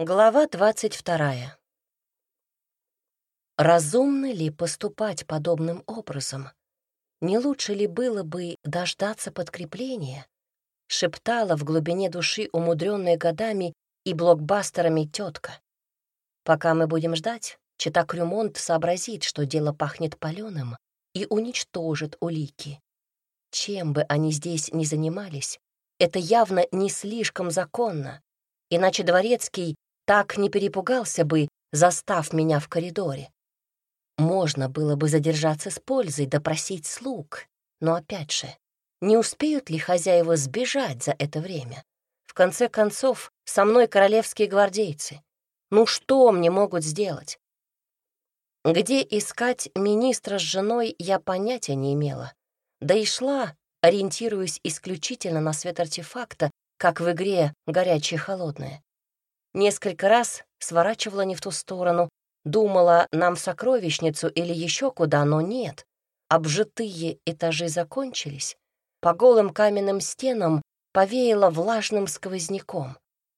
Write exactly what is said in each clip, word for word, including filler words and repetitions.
Глава двадцать вторая. Разумно ли поступать подобным образом? Не лучше ли было бы дождаться подкрепления? Шептала в глубине души умудренная годами и блокбастерами тетка. Пока мы будем ждать, чета Крюмонт сообразит, что дело пахнет палёным, и уничтожит улики. Чем бы они здесь ни занимались, это явно не слишком законно, иначе Дворецкий так не перепугался бы, застав меня в коридоре. Можно было бы задержаться с пользой, допросить слуг, но опять же, не успеют ли хозяева сбежать за это время? В конце концов, со мной королевские гвардейцы. Ну что мне могут сделать? Где искать министра с женой, я понятия не имела. Да и шла, ориентируясь исключительно на свет артефакта, как в игре «Горячее-холодное». Несколько раз сворачивала не в ту сторону, думала, нам в сокровищницу или еще куда, но нет. Обжитые этажи закончились, по голым каменным стенам повеяло влажным сквозняком.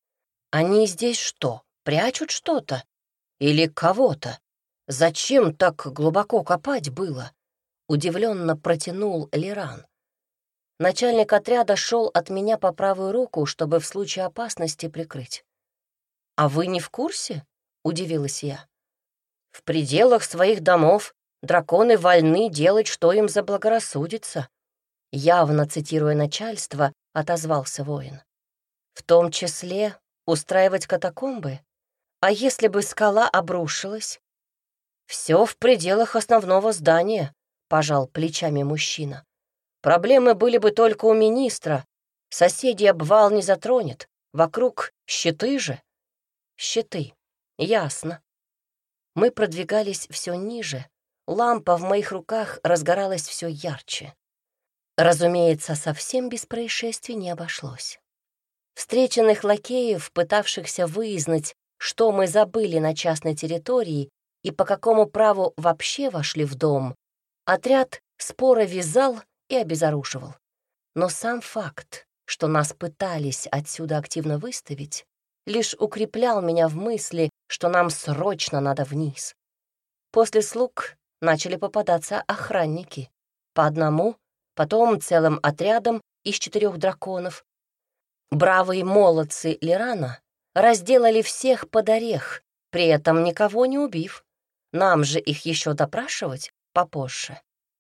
Они здесь что, прячут что-то? Или кого-то? Зачем так глубоко копать было? Удивленно протянул Лиран. Начальник отряда шел от меня по правую руку, чтобы в случае опасности прикрыть. «А вы не в курсе?» — удивилась я. «В пределах своих домов драконы вольны делать, что им заблагорассудится», явно цитируя начальство, отозвался воин. «В том числе устраивать катакомбы? А если бы скала обрушилась?» «Все в пределах основного здания», — пожал плечами мужчина. «Проблемы были бы только у министра. Соседей обвал не затронет. Вокруг щиты же». «Щиты. Ясно». Мы продвигались все ниже. Лампа в моих руках разгоралась все ярче. Разумеется, совсем без происшествий не обошлось. Встреченных лакеев, пытавшихся выяснить, что мы забыли на частной территории и по какому праву вообще вошли в дом, отряд споро вязал и обезоруживал. Но сам факт, что нас пытались отсюда активно выставить, лишь укреплял меня в мысли, что нам срочно надо вниз. После слуг начали попадаться охранники. По одному, потом целым отрядом из четырех драконов. Бравые молодцы Лирана разделали всех под орех, при этом никого не убив. Нам же их еще допрашивать попозже.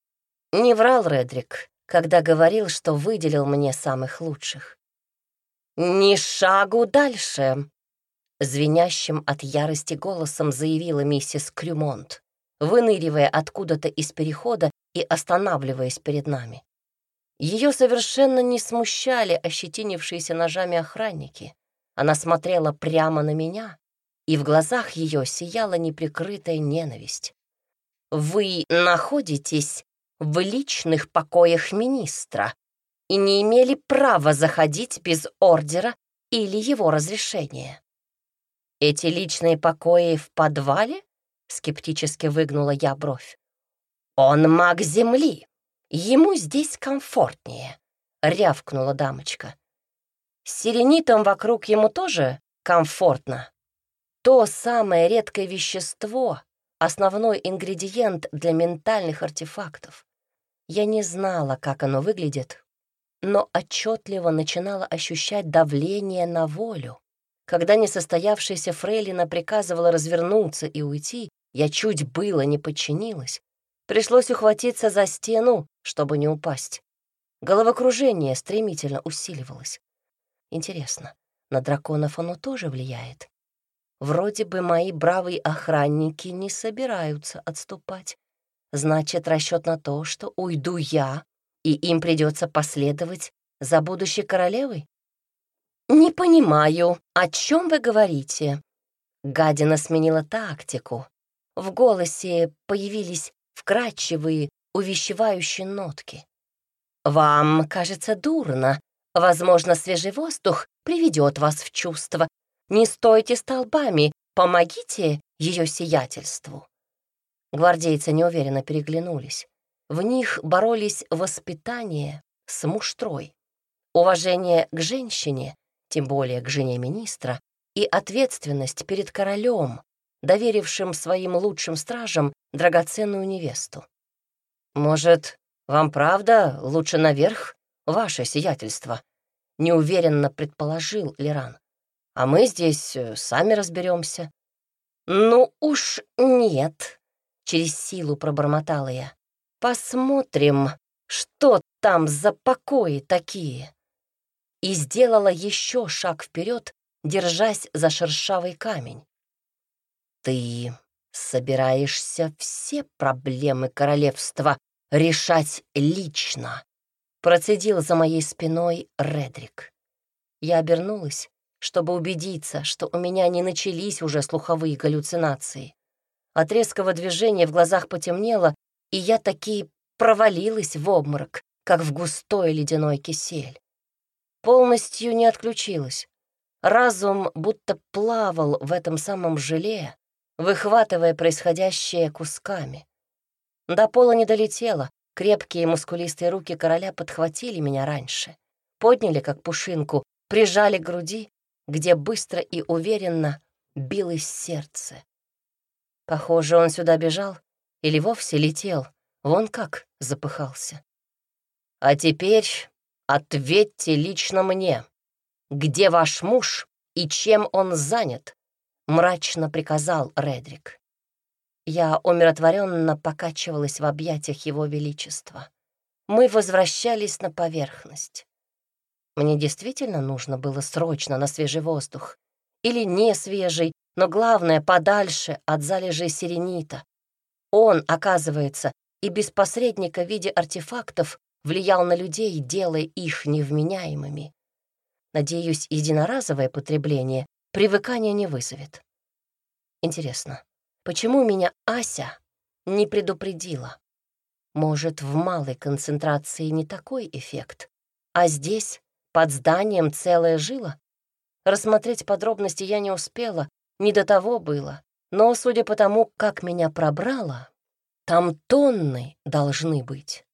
Не врал Редрик, когда говорил, что выделил мне самых лучших. «Ни шагу дальше!» Звенящим от ярости голосом заявила миссис Крюмонт, выныривая откуда-то из перехода и останавливаясь перед нами. Ее совершенно не смущали ощетинившиеся ножами охранники. Она смотрела прямо на меня, и в глазах ее сияла неприкрытая ненависть. «Вы находитесь в личных покоях министра и не имели права заходить без ордера или его разрешения». «Эти личные покои в подвале?» — скептически выгнула я бровь. «Он маг земли. Ему здесь комфортнее», — рявкнула дамочка. «С селенитом вокруг ему тоже комфортно. То самое редкое вещество, основной ингредиент для ментальных артефактов. Я не знала, как оно выглядит, но отчетливо начинала ощущать давление на волю. Когда несостоявшаяся фрейлина приказывала развернуться и уйти, я чуть было не подчинилась. Пришлось ухватиться за стену, чтобы не упасть. Головокружение стремительно усиливалось. Интересно, на драконов оно тоже влияет? Вроде бы мои бравые охранники не собираются отступать. Значит, расчет на то, что уйду я, и им придется последовать за будущей королевой? «Не понимаю, о чем вы говорите?» Гадина сменила тактику. В голосе появились вкрадчивые, увещевающие нотки. «Вам кажется дурно. Возможно, свежий воздух приведет вас в чувство. Не стойте столбами, помогите ее сиятельству». Гвардейцы неуверенно переглянулись. В них боролись воспитание с муштрой. Уважение к женщине, тем более к жене министра, и ответственность перед королем, доверившим своим лучшим стражам драгоценную невесту. «Может, вам правда лучше наверх, ваше сиятельство?» — неуверенно предположил Леран. «А мы здесь э, сами разберемся». «Ну уж нет», — через силу пробормотала я. «Посмотрим, что там за покои такие». И сделала еще шаг вперед, держась за шершавый камень. «Ты собираешься все проблемы королевства решать лично», — процедил за моей спиной Редрик. Я обернулась, чтобы убедиться, что у меня не начались уже слуховые галлюцинации. От резкого движения в глазах потемнело, и я таки провалилась в обморок, как в густой ледяной кисель. Полностью не отключилась. Разум будто плавал в этом самом желе, выхватывая происходящее кусками. До пола не долетело, крепкие мускулистые руки короля подхватили меня раньше, подняли как пушинку, прижали к груди, где быстро и уверенно билось сердце. Похоже, он сюда бежал или вовсе летел, вон как запыхался. «А теперь ответьте лично мне, где ваш муж и чем он занят?» — мрачно приказал Редрик. Я умиротворенно покачивалась в объятиях его величества. Мы возвращались на поверхность. Мне действительно нужно было срочно на свежий воздух. Или не свежий, но главное, подальше от залежей сиренита. Он, оказывается, и без посредника в виде артефактов влиял на людей, делая их невменяемыми. Надеюсь, единоразовое потребление привыкания не вызовет. Интересно, почему меня Ася не предупредила? Может, в малой концентрации не такой эффект, а здесь, под зданием, целая жила? Рассмотреть подробности я не успела, не до того было, но, судя по тому, как меня пробрало, там тонны должны быть.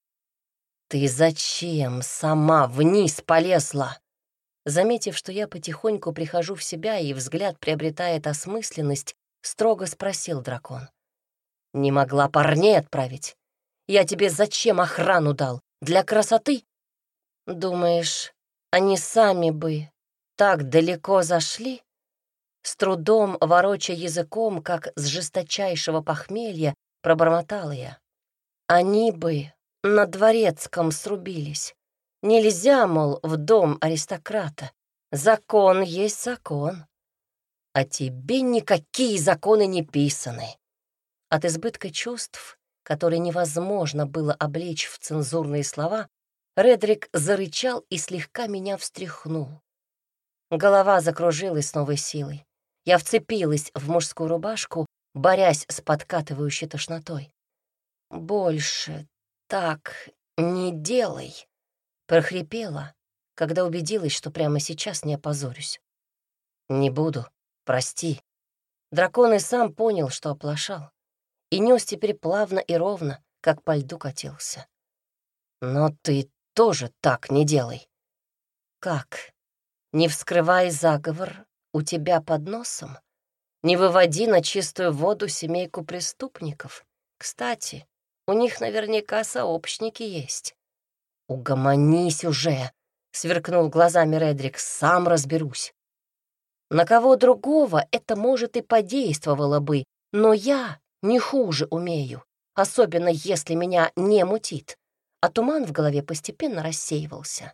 «Ты зачем сама вниз полезла?» Заметив, что я потихоньку прихожу в себя и взгляд приобретает осмысленность, строго спросил дракон. «Не могла парней отправить? Я тебе зачем охрану дал? Для красоты? Думаешь, они сами бы так далеко зашли?» С трудом, вороча языком, как с жесточайшего похмелья, пробормотала я. «Они бы на Дворецком срубились. Нельзя, мол, в дом аристократа. Закон есть закон. А тебе никакие законы не писаны». От избытка чувств, которые невозможно было облечь в цензурные слова, Редрик зарычал и слегка меня встряхнул. Голова закружилась с новой силой. Я вцепилась в мужскую рубашку, борясь с подкатывающей тошнотой. «Больше так не делай», — прохрипела, когда убедилась, что прямо сейчас не опозорюсь. «Не буду, прости». Дракон и сам понял, что оплошал, и нес теперь плавно и ровно, как по льду катился. «Но ты тоже так не делай». «Как? Не вскрывай заговор у тебя под носом? Не выводи на чистую воду семейку преступников? Кстати, у них наверняка сообщники есть». «Угомонись уже!» — сверкнул глазами Редрик. «Сам разберусь». На кого другого это, может, и подействовало бы, но я не хуже умею, особенно если меня не мутит, а туман в голове постепенно рассеивался.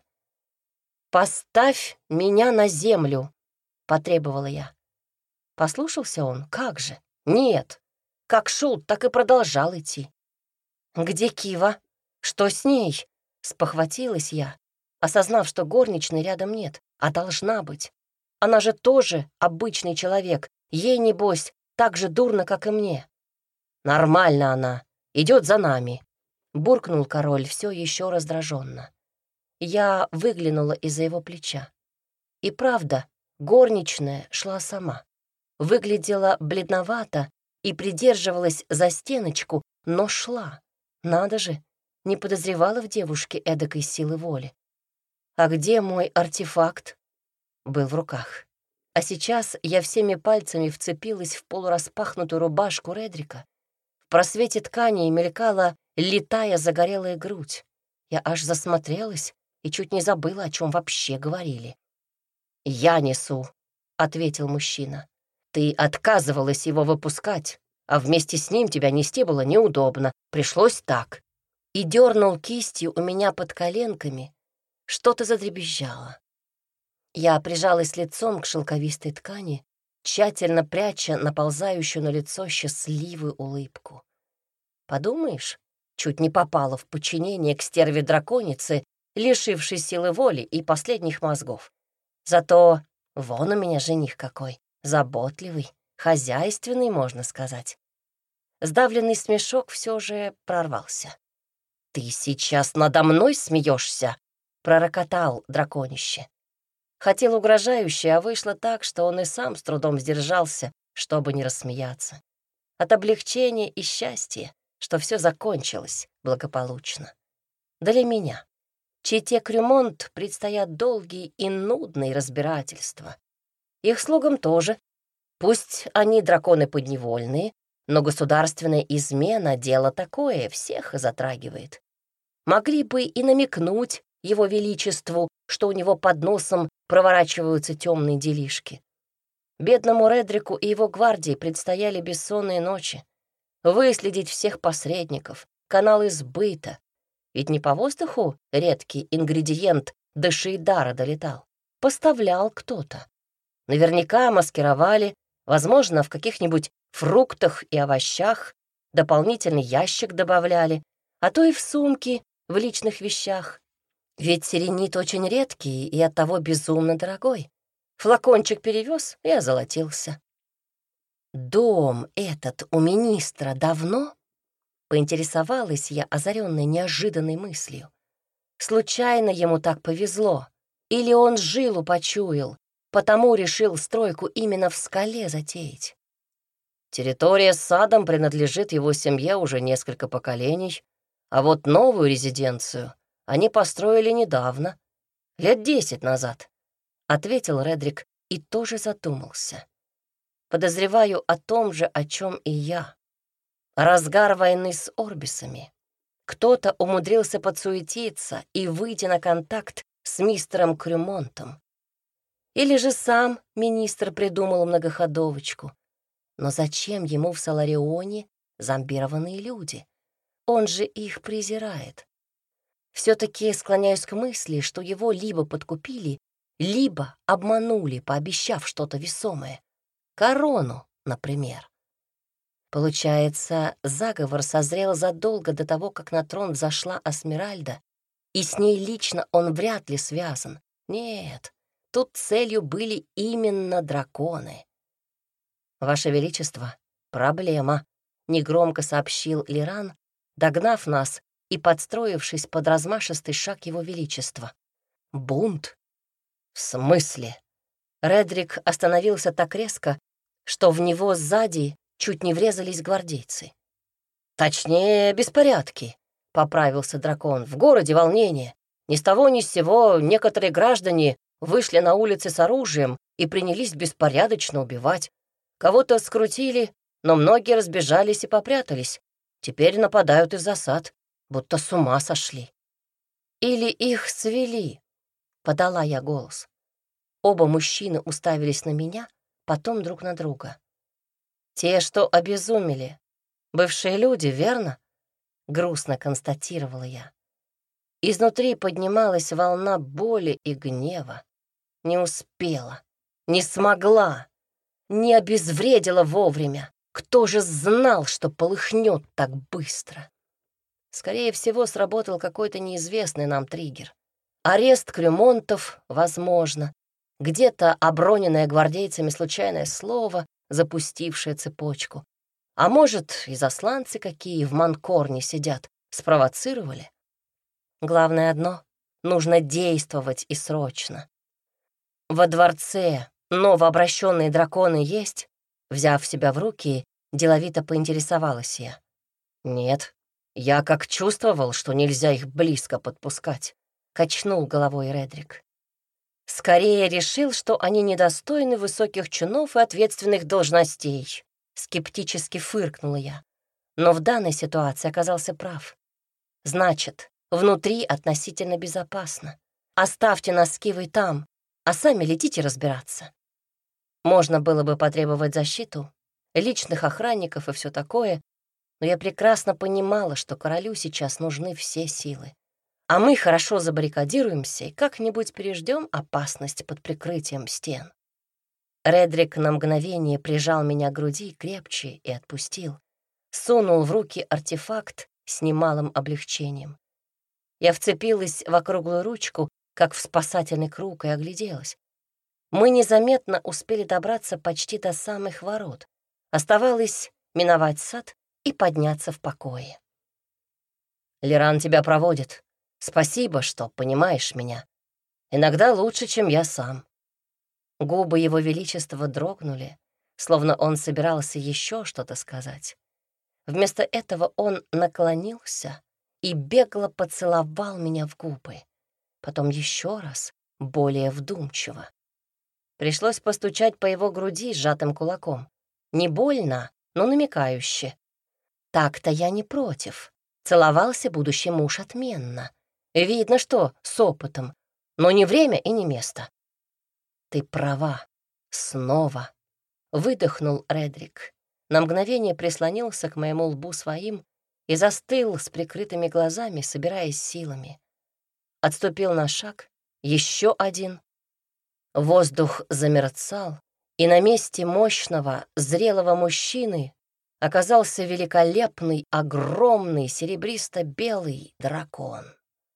«Поставь меня на землю», — потребовала я. Послушался он? Как же? Нет. Как шел, так и продолжал идти. «Где Кива? Что с ней?» — спохватилась я, осознав, что горничной рядом нет, а должна быть. Она же тоже обычный человек, ей, небось, так же дурно, как и мне. «Нормально она, идет за нами», — буркнул король все еще раздраженно. Я выглянула из-за его плеча. И правда, горничная шла сама. Выглядела бледновато и придерживалась за стеночку, но шла. Надо же, не подозревала в девушке эдакой силы воли. А где мой артефакт? Был в руках. А сейчас я всеми пальцами вцепилась в полураспахнутую рубашку Редрика. В просвете ткани мелькала литая загорелая грудь. Я аж засмотрелась и чуть не забыла, о чем вообще говорили. «Я несу», — ответил мужчина. «Ты отказывалась его выпускать, а вместе с ним тебя нести было неудобно. Пришлось так». И дернул кистью у меня под коленками. Что-то задребезжало. Я прижалась лицом к шелковистой ткани, тщательно пряча наползающую на лицо счастливую улыбку. Подумаешь, чуть не попала в подчинение к стерве-драконице, лишившей силы воли и последних мозгов. Зато вон у меня жених какой, заботливый, хозяйственный, можно сказать. Сдавленный смешок все же прорвался. «Ты сейчас надо мной смеешься?» — пророкотал драконище. Хотел угрожающе, а вышло так, что он и сам с трудом сдержался, чтобы не рассмеяться. От облегчения и счастья, что все закончилось благополучно. Для меня. Чете Крюмонт предстоят долгие и нудные разбирательства. Их слугам тоже. Пусть они драконы подневольные, но государственная измена — дело такое, всех затрагивает. Могли бы и намекнуть его величеству, что у него под носом проворачиваются темные делишки. Бедному Редрику и его гвардии предстояли бессонные ночи. Выследить всех посредников, каналы сбыта. Ведь не по воздуху редкий ингредиент до Шейдара долетал. Поставлял кто-то. Наверняка маскировали, возможно, в каких-нибудь фруктах и овощах, дополнительный ящик добавляли, а то и в сумки, в личных вещах. Ведь селенит очень редкий и оттого безумно дорогой. Флакончик перевез и озолотился. «Дом этот у министра давно?» — поинтересовалась я, озаренной неожиданной мыслью. Случайно ему так повезло? Или он жилу почуял, потому решил стройку именно в скале затеять? Территория с садом принадлежит его семье уже несколько поколений, а вот новую резиденцию они построили недавно, лет десять назад, — ответил Редрик и тоже задумался. Подозреваю о том же, о чем и я. Разгар войны с Орбисами. Кто-то умудрился подсуетиться и выйти на контакт с мистером Крюмонтом. Или же сам министр придумал многоходовочку. Но зачем ему в Соларионе зомбированные люди? Он же их презирает. Все-таки склоняюсь к мысли, что его либо подкупили, либо обманули, пообещав что-то весомое. Корону, например. Получается, заговор созрел задолго до того, как на трон взошла Асмеральда, и с ней лично он вряд ли связан. Нет, тут целью были именно драконы. «Ваше Величество, проблема», — негромко сообщил Лиран, догнав нас и подстроившись под размашистый шаг его величества. «Бунт?» «В смысле?» Редрик остановился так резко, что в него сзади чуть не врезались гвардейцы. «Точнее, беспорядки», — поправился дракон. «В городе волнение. Ни с того ни с сего некоторые граждане вышли на улицы с оружием и принялись беспорядочно убивать. Кого-то скрутили, но многие разбежались и попрятались. Теперь нападают из засад, будто с ума сошли». «Или их свели», — подала я голос. Оба мужчины уставились на меня, потом друг на друга. «Те, что обезумели. Бывшие люди, верно?» — грустно констатировала я. Изнутри поднималась волна боли и гнева. Не успела, не смогла, не обезвредила вовремя. Кто же знал, что полыхнет так быстро? Скорее всего, сработал какой-то неизвестный нам триггер. Арест Крюмонтов, возможно. Где-то оброненное гвардейцами случайное слово, запустившее цепочку. А может, и засланцы какие в Манкорне сидят, спровоцировали? Главное одно — нужно действовать и срочно. Во дворце новообращенные драконы есть? Взяв себя в руки, деловито поинтересовалась я. Нет, я как чувствовал, что нельзя их близко подпускать, качнул головой Редрик. Скорее решил, что они недостойны высоких чинов и ответственных должностей. Скептически фыркнула я. Но в данной ситуации оказался прав. Значит, внутри относительно безопасно. Оставьте нас с Кивой там, а сами летите разбираться. Можно было бы потребовать защиту, личных охранников и все такое, но я прекрасно понимала, что королю сейчас нужны все силы. А мы хорошо забаррикадируемся и как-нибудь переждем опасность под прикрытием стен. Редрик на мгновение прижал меня к груди крепче и отпустил. Сунул в руки артефакт с немалым облегчением. Я вцепилась в округлую ручку, как в спасательный круг, и огляделась. Мы незаметно успели добраться почти до самых ворот. Оставалось миновать сад и подняться в покое. «Лиран тебя проводит. Спасибо, что понимаешь меня. Иногда лучше, чем я сам». Губы его величества дрогнули, словно он собирался еще что-то сказать. Вместо этого он наклонился и бегло поцеловал меня в губы. Потом еще раз, более вдумчиво. Пришлось постучать по его груди сжатым кулаком. Не больно, но намекающе. Так-то я не против. Целовался будущий муж отменно. Видно, что с опытом, но не время и не место. «Ты права. Снова», — выдохнул Редрик. На мгновение прислонился к моему лбу своим и застыл с прикрытыми глазами, собираясь силами. Отступил на шаг, еще один. Воздух замерцал, и на месте мощного, зрелого мужчины оказался великолепный, огромный, серебристо-белый дракон.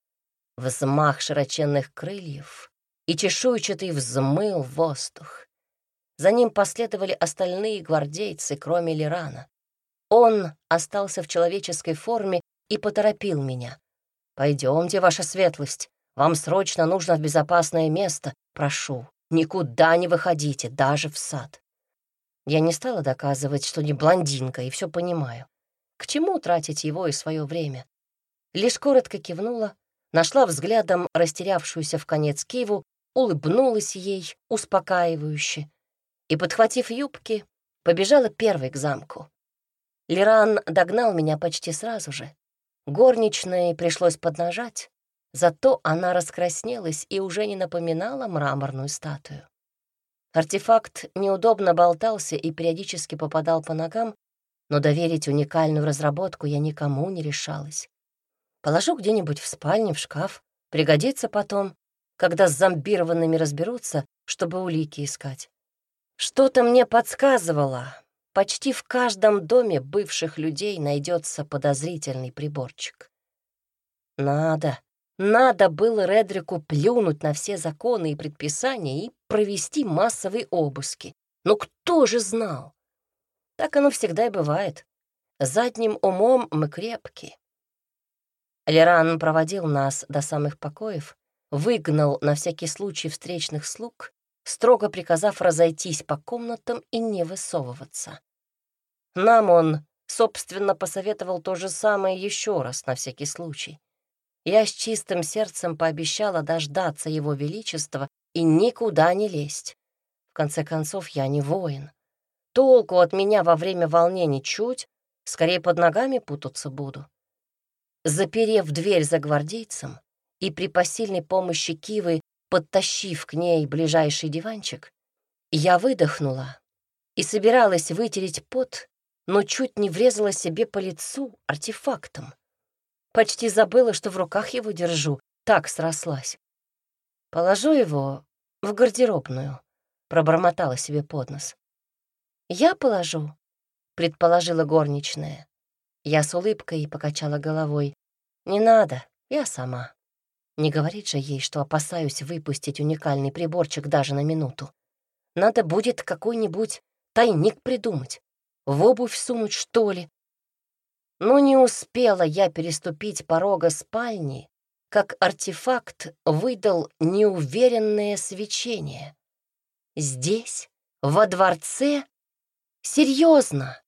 Взмах широченных крыльев, и чешуйчатый взмыл в воздух. За ним последовали остальные гвардейцы, кроме Лирана. Он остался в человеческой форме и поторопил меня. «Пойдемте, ваша светлость, вам срочно нужно в безопасное место. Прошу, никуда не выходите, даже в сад». Я не стала доказывать, что не блондинка, и все понимаю. К чему тратить его и свое время? Лишь коротко кивнула, нашла взглядом растерявшуюся в конец Киву, улыбнулась ей успокаивающе и, подхватив юбки, побежала первой к замку. Лиран догнал меня почти сразу же. Горничной пришлось поднажать, зато она раскраснелась и уже не напоминала мраморную статую. Артефакт неудобно болтался и периодически попадал по ногам, но доверить уникальную разработку я никому не решалась. Положу где-нибудь в спальне, в шкаф, пригодится потом, когда с зомбированными разберутся, чтобы улики искать. Что-то мне подсказывало, почти в каждом доме бывших людей найдется подозрительный приборчик. Надо, надо было Редрику плюнуть на все законы и предписания и провести массовые обыски. Но кто же знал? Так оно всегда и бывает. Задним умом мы крепки. Лиран проводил нас до самых покоев, выгнал на всякий случай встречных слуг, строго приказав разойтись по комнатам и не высовываться. Нам он, собственно, посоветовал то же самое еще раз на всякий случай. Я с чистым сердцем пообещала дождаться его величества и никуда не лезть. В конце концов, я не воин. Толку от меня во время волнений чуть, скорее под ногами путаться буду. Заперев дверь за гвардейцем и при посильной помощи Кивы подтащив к ней ближайший диванчик, я выдохнула и собиралась вытереть пот, но чуть не врезала себе по лицу артефактом. Почти забыла, что в руках его держу, так срослась. Положу его в гардеробную, пробормотала себе под нос. «Я положу», — предположила горничная. Я с улыбкой покачала головой. «Не надо, я сама». Не говорить же ей, что опасаюсь выпустить уникальный приборчик даже на минуту. Надо будет какой-нибудь тайник придумать, в обувь сунуть, что ли. Но не успела я переступить порога спальни, как артефакт выдал неуверенное свечение. Здесь, во дворце? Серьезно?